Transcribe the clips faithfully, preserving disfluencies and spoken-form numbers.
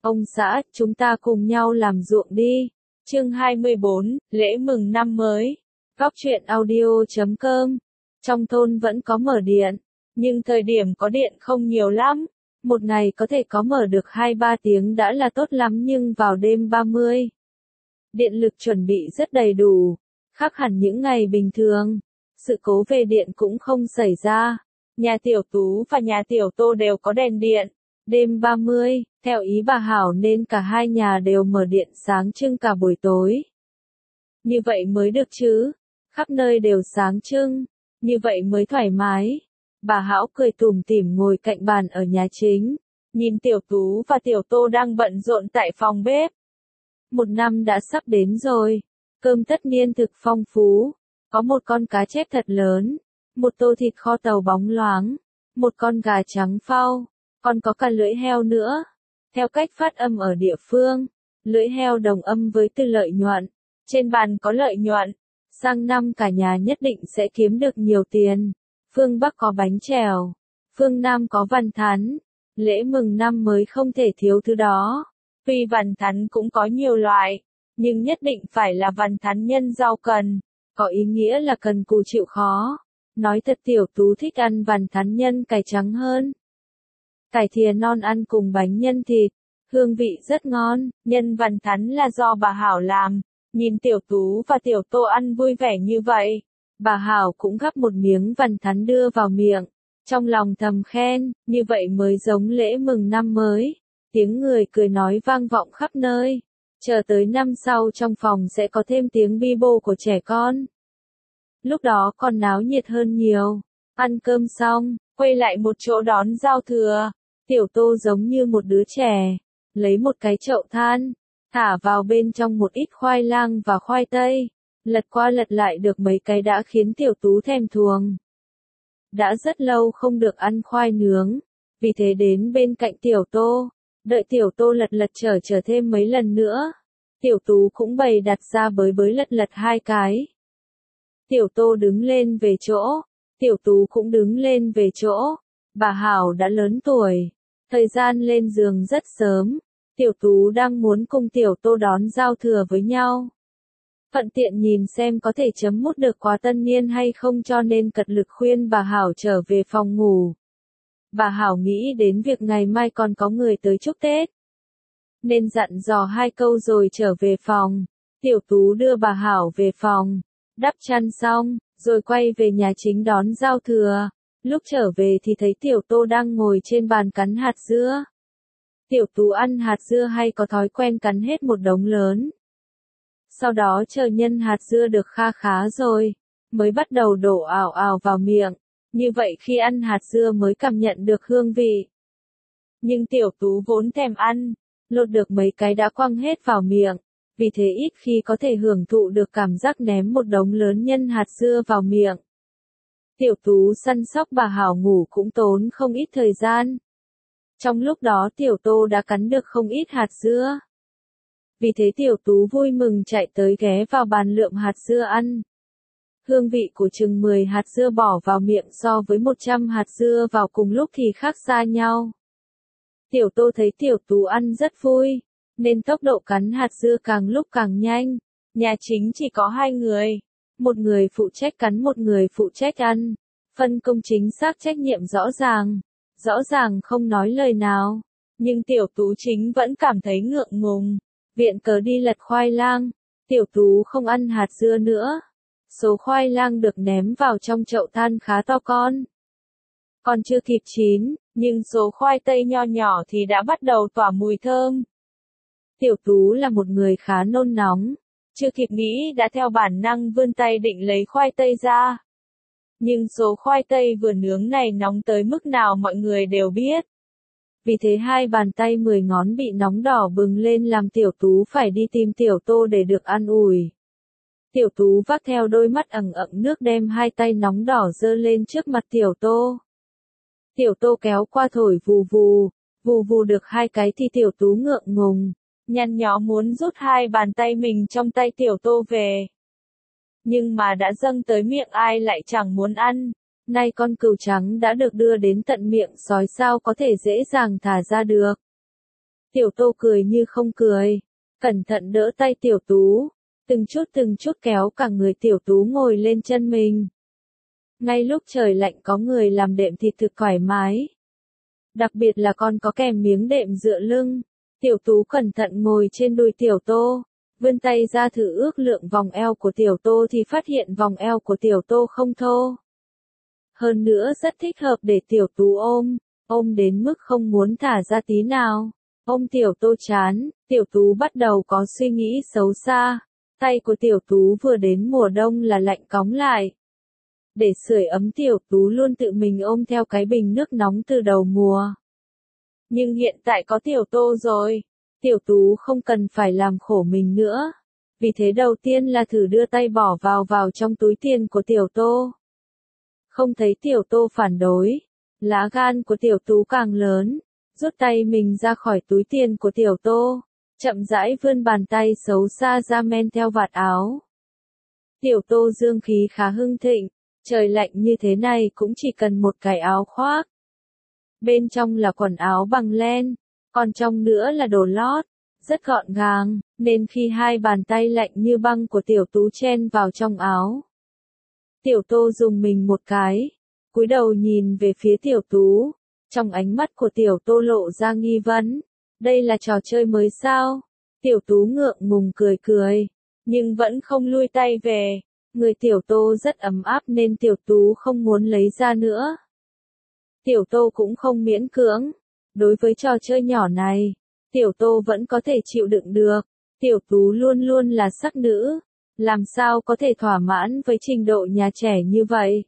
Ông xã, chúng ta cùng nhau làm ruộng đi. Chương hai mươi bốn, lễ mừng năm mới. Góc truyện audio chấm com. Trong thôn vẫn có mở điện, nhưng thời điểm có điện không nhiều lắm. Một ngày có thể có mở được hai ba tiếng đã là tốt lắm, nhưng vào đêm ba mươi, điện lực chuẩn bị rất đầy đủ, khác hẳn những ngày bình thường. Sự cố về điện cũng không xảy ra. Nhà Tiểu Tú và nhà Tiểu Tô đều có đèn điện. Đêm ba mươi, theo ý bà Hảo nên cả hai nhà đều mở điện sáng trưng cả buổi tối. Như vậy mới được chứ, khắp nơi đều sáng trưng, như vậy mới thoải mái. Bà Hảo cười tủm tỉm ngồi cạnh bàn ở nhà chính, nhìn Tiểu Tú và Tiểu Tô đang bận rộn tại phòng bếp. Một năm đã sắp đến rồi, cơm tất niên thực phong phú, có một con cá chép thật lớn, một tô thịt kho tàu bóng loáng, một con gà trắng phao, còn có cả lưỡi heo nữa. Theo cách phát âm ở địa phương, lưỡi heo đồng âm với từ lợi nhuận. Trên bàn có lợi nhuận, sang năm cả nhà nhất định sẽ kiếm được nhiều tiền. Phương Bắc có bánh chèo, phương Nam có văn thắn. Lễ mừng năm mới không thể thiếu thứ đó. Tuy văn thắn cũng có nhiều loại, nhưng nhất định phải là văn thắn nhân rau cần, có ý nghĩa là cần cù chịu khó. Nói thật, Tiểu Tú thích ăn văn thắn nhân cải trắng hơn. Cải thìa non ăn cùng bánh nhân thịt, hương vị rất ngon. Nhân văn thắn là do bà Hảo làm. Nhìn Tiểu Tú và Tiểu Tô ăn vui vẻ như vậy, bà Hảo cũng gắp một miếng văn thắn đưa vào miệng, trong lòng thầm khen, như vậy mới giống lễ mừng năm mới. Tiếng người cười nói vang vọng khắp nơi. Chờ tới năm sau trong phòng sẽ có thêm tiếng bi bô của trẻ con. Lúc đó còn náo nhiệt hơn nhiều. Ăn cơm xong, quay lại một chỗ đón giao thừa. Tiểu Tô giống như một đứa trẻ, lấy một cái chậu than, thả vào bên trong một ít khoai lang và khoai tây, lật qua lật lại được mấy cái đã khiến Tiểu Tú thèm thuồng. Đã rất lâu không được ăn khoai nướng, vì thế đến bên cạnh Tiểu Tô, đợi Tiểu Tô lật lật trở trở thêm mấy lần nữa. Tiểu Tú cũng bày đặt ra bới bới lật lật hai cái. Tiểu Tô đứng lên về chỗ, Tiểu Tú cũng đứng lên về chỗ. Bà Hảo đã lớn tuổi, thời gian lên giường rất sớm. Tiểu Tú đang muốn cùng Tiểu Tô đón giao thừa với nhau. Thuận tiện nhìn xem có thể chấm mút được quà tân niên hay không, cho nên cật lực khuyên bà Hảo trở về phòng ngủ. Bà Hảo nghĩ đến việc ngày mai còn có người tới chúc Tết, nên dặn dò hai câu rồi trở về phòng. Tiểu Tú đưa bà Hảo về phòng, đắp chăn xong, rồi quay về nhà chính đón giao thừa. Lúc trở về thì thấy Tiểu Tô đang ngồi trên bàn cắn hạt dưa. Tiểu Tú ăn hạt dưa hay có thói quen cắn hết một đống lớn. Sau đó chờ nhân hạt dưa được kha khá rồi, mới bắt đầu đổ ào ào vào miệng. Như vậy khi ăn hạt dưa mới cảm nhận được hương vị. Nhưng Tiểu Tú vốn thèm ăn, lột được mấy cái đã quăng hết vào miệng. Vì thế ít khi có thể hưởng thụ được cảm giác ném một đống lớn nhân hạt dưa vào miệng. Tiểu Tú săn sóc bà Hảo ngủ cũng tốn không ít thời gian. Trong lúc đó Tiểu Tô đã cắn được không ít hạt dưa. Vì thế Tiểu Tú vui mừng chạy tới ghé vào bàn lượm hạt dưa ăn. Hương vị của chừng mười hạt dưa bỏ vào miệng so với một trăm hạt dưa vào cùng lúc thì khác xa nhau. Tiểu Tô thấy Tiểu Tú ăn rất vui, nên tốc độ cắn hạt dưa càng lúc càng nhanh. Nhà chính chỉ có hai người, một người phụ trách cắn, một người phụ trách ăn. Phân công chính xác, trách nhiệm rõ ràng. Rõ ràng không nói lời nào, nhưng Tiểu Tú chính vẫn cảm thấy ngượng ngùng. Viện cớ đi lật khoai lang, Tiểu Tú không ăn hạt dưa nữa. Số khoai lang được ném vào trong chậu than khá to con. Còn chưa kịp chín, nhưng số khoai tây nho nhỏ thì đã bắt đầu tỏa mùi thơm. Tiểu Tú là một người khá nôn nóng, chưa kịp nghĩ đã theo bản năng vươn tay định lấy khoai tây ra. Nhưng số khoai tây vừa nướng này nóng tới mức nào mọi người đều biết. Vì thế hai bàn tay mười ngón bị nóng đỏ bừng lên làm Tiểu Tú phải đi tìm Tiểu Tô để được an ủi. Tiểu Tú vác theo đôi mắt ẩn ẩn nước đem hai tay nóng đỏ giơ lên trước mặt Tiểu Tô. Tiểu Tô kéo qua thổi vù vù, vù vù được hai cái thì Tiểu Tú ngượng ngùng, nhăn nhó muốn rút hai bàn tay mình trong tay Tiểu Tô về. Nhưng mà đã dâng tới miệng ai lại chẳng muốn ăn. Nay con cừu trắng đã được đưa đến tận miệng sói sao có thể dễ dàng thả ra được. Tiểu Tô cười như không cười, cẩn thận đỡ tay Tiểu Tú, từng chút từng chút kéo cả người Tiểu Tú ngồi lên chân mình. Ngay lúc trời lạnh có người làm đệm thì thực thoải mái. Đặc biệt là còn có kèm miếng đệm dựa lưng. Tiểu Tú cẩn thận ngồi trên đùi Tiểu Tô, vươn tay ra thử ước lượng vòng eo của Tiểu Tô thì phát hiện vòng eo của Tiểu Tô không thô. Hơn nữa rất thích hợp để Tiểu Tú ôm, ôm đến mức không muốn thả ra tí nào. Ôm Tiểu Tô chán, Tiểu Tú bắt đầu có suy nghĩ xấu xa. Tay của Tiểu Tú vừa đến mùa đông là lạnh cóng lại. Để sưởi ấm Tiểu Tú luôn tự mình ôm theo cái bình nước nóng từ đầu mùa. Nhưng hiện tại có Tiểu Tô rồi, Tiểu Tú không cần phải làm khổ mình nữa. Vì thế đầu tiên là thử đưa tay bỏ vào vào trong túi tiền của Tiểu Tô. Không thấy Tiểu Tô phản đối, lá gan của Tiểu Tú càng lớn, rút tay mình ra khỏi túi tiền của Tiểu Tô, chậm rãi vươn bàn tay xấu xa ra men theo vạt áo. Tiểu Tô dương khí khá hưng thịnh, trời lạnh như thế này cũng chỉ cần một cái áo khoác. Bên trong là quần áo bằng len, còn trong nữa là đồ lót, rất gọn gàng, nên khi hai bàn tay lạnh như băng của Tiểu Tú chen vào trong áo. Tiểu Tô dùng mình một cái, cúi đầu nhìn về phía Tiểu Tú, trong ánh mắt của Tiểu Tô lộ ra nghi vấn, đây là trò chơi mới sao? Tiểu Tú ngượng ngùng cười cười, nhưng vẫn không lui tay về, người Tiểu Tô rất ấm áp nên Tiểu Tú không muốn lấy ra nữa. Tiểu Tô cũng không miễn cưỡng, đối với trò chơi nhỏ này, Tiểu Tô vẫn có thể chịu đựng được, Tiểu Tú luôn luôn là sắc nữ, làm sao có thể thỏa mãn với trình độ nhà trẻ như vậy.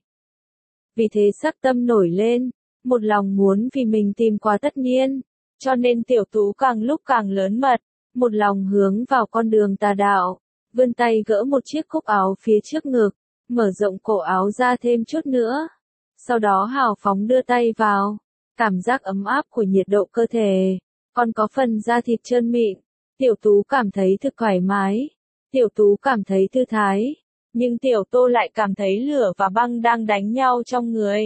Vì thế sắc tâm nổi lên, một lòng muốn vì mình tìm quà tất niên, cho nên Tiểu Tú càng lúc càng lớn mật, một lòng hướng vào con đường tà đạo, vươn tay gỡ một chiếc cúc áo phía trước ngực, mở rộng cổ áo ra thêm chút nữa. Sau đó hào phóng đưa tay vào, cảm giác ấm áp của nhiệt độ cơ thể, còn có phần da thịt trơn mịn, Tiểu Tú cảm thấy thực thoải mái, Tiểu Tú cảm thấy thư thái, nhưng Tiểu Tô lại cảm thấy lửa và băng đang đánh nhau trong người.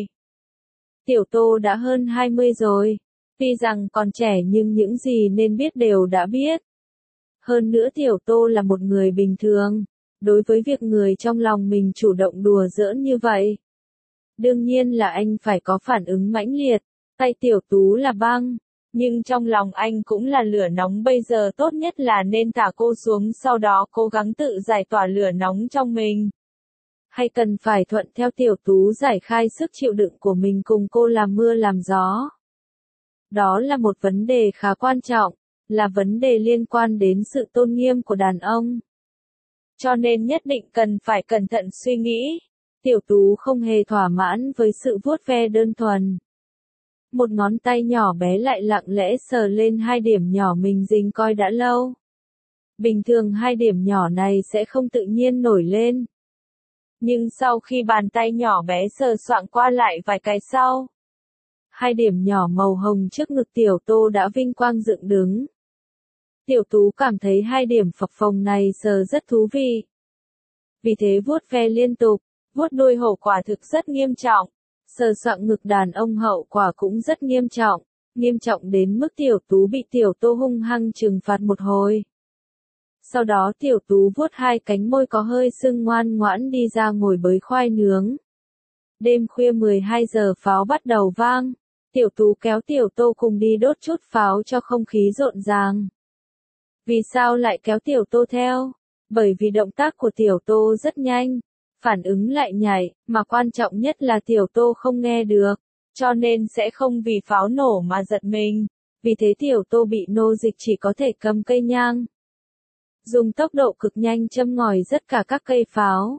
Tiểu Tô đã hơn hai mươi rồi, tuy rằng còn trẻ nhưng những gì nên biết đều đã biết. Hơn nữa Tiểu Tô là một người bình thường, đối với việc người trong lòng mình chủ động đùa giỡn như vậy. Đương nhiên là anh phải có phản ứng mãnh liệt, tay Tiểu Tú là băng, nhưng trong lòng anh cũng là lửa nóng, bây giờ tốt nhất là nên thả cô xuống sau đó cố gắng tự giải tỏa lửa nóng trong mình. Hay cần phải thuận theo Tiểu Tú giải khai sức chịu đựng của mình cùng cô làm mưa làm gió. Đó là một vấn đề khá quan trọng, là vấn đề liên quan đến sự tôn nghiêm của đàn ông. Cho nên nhất định cần phải cẩn thận suy nghĩ. Tiểu Tú không hề thỏa mãn với sự vuốt ve đơn thuần. Một ngón tay nhỏ bé lại lặng lẽ sờ lên hai điểm nhỏ mình rình coi đã lâu. Bình thường hai điểm nhỏ này sẽ không tự nhiên nổi lên. Nhưng sau khi bàn tay nhỏ bé sờ soạng qua lại vài cái sau, hai điểm nhỏ màu hồng trước ngực Tiểu Tô đã vinh quang dựng đứng. Tiểu Tú cảm thấy hai điểm phập phồng này sờ rất thú vị. Vì thế vuốt ve liên tục, vuốt đuôi hổ quả thực rất nghiêm trọng. Sờ soạng ngực đàn ông hậu quả cũng rất nghiêm trọng, nghiêm trọng đến mức Tiểu Tú bị Tiểu Tô hung hăng trừng phạt một hồi. Sau đó Tiểu Tú vuốt hai cánh môi có hơi sưng ngoan ngoãn đi ra ngồi bới khoai nướng. Đêm khuya mười hai giờ pháo bắt đầu vang, Tiểu Tú kéo Tiểu Tô cùng đi đốt chút pháo cho không khí rộn ràng. Vì sao lại kéo Tiểu Tô theo? Bởi vì động tác của Tiểu Tô rất nhanh, phản ứng lại nhảy, mà quan trọng nhất là Tiểu Tô không nghe được, cho nên sẽ không vì pháo nổ mà giật mình. Vì thế Tiểu Tô bị nô dịch chỉ có thể cầm cây nhang, dùng tốc độ cực nhanh châm ngòi tất cả các cây pháo.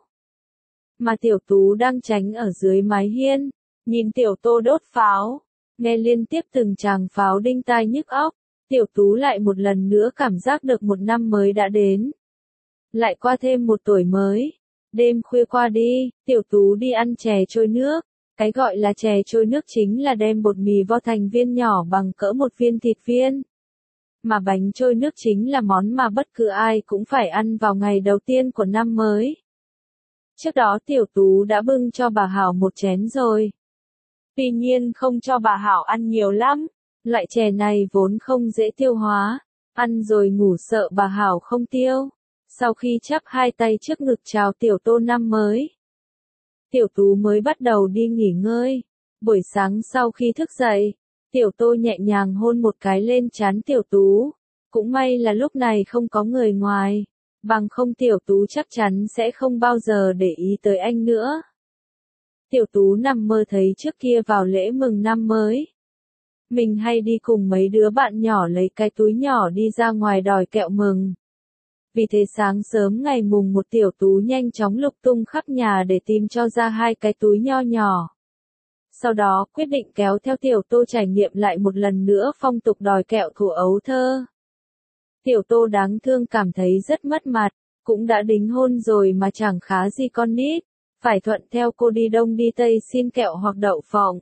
Mà Tiểu Tú đang tránh ở dưới mái hiên, nhìn Tiểu Tô đốt pháo, nghe liên tiếp từng tràng pháo đinh tai nhức óc, Tiểu Tú lại một lần nữa cảm giác được một năm mới đã đến. Lại qua thêm một tuổi mới. Đêm khuya qua đi, Tiểu Tú đi ăn chè trôi nước. Cái gọi là chè trôi nước chính là đem bột mì vo thành viên nhỏ bằng cỡ một viên thịt viên. Mà bánh trôi nước chính là món mà bất cứ ai cũng phải ăn vào ngày đầu tiên của năm mới. Trước đó Tiểu Tú đã bưng cho bà Hảo một chén rồi. Tuy nhiên không cho bà Hảo ăn nhiều lắm, Loại chè này vốn không dễ tiêu hóa, ăn rồi ngủ sợ bà Hảo không tiêu. Sau khi chắp hai tay trước ngực chào Tiểu Tô năm mới, Tiểu Tú mới bắt đầu đi nghỉ ngơi. Buổi sáng sau khi thức dậy, Tiểu Tô nhẹ nhàng hôn một cái lên trán Tiểu Tú. Cũng may là lúc này không có người ngoài, bằng không Tiểu Tú chắc chắn sẽ không bao giờ để ý tới anh nữa. Tiểu Tú nằm mơ thấy trước kia vào lễ mừng năm mới, mình hay đi cùng mấy đứa bạn nhỏ lấy cái túi nhỏ đi ra ngoài đòi kẹo mừng. Vì thế sáng sớm ngày mùng một Tiểu Tú nhanh chóng lục tung khắp nhà để tìm cho ra hai cái túi nho nhỏ. Sau đó quyết định kéo theo Tiểu Tô trải nghiệm lại một lần nữa phong tục đòi kẹo thuở ấu thơ. Tiểu Tô đáng thương cảm thấy rất mất mặt, cũng đã đính hôn rồi mà chẳng khá gì con nít, phải thuận theo cô đi đông đi tây xin kẹo hoặc đậu phộng.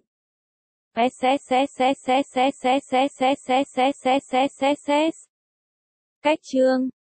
Cách chương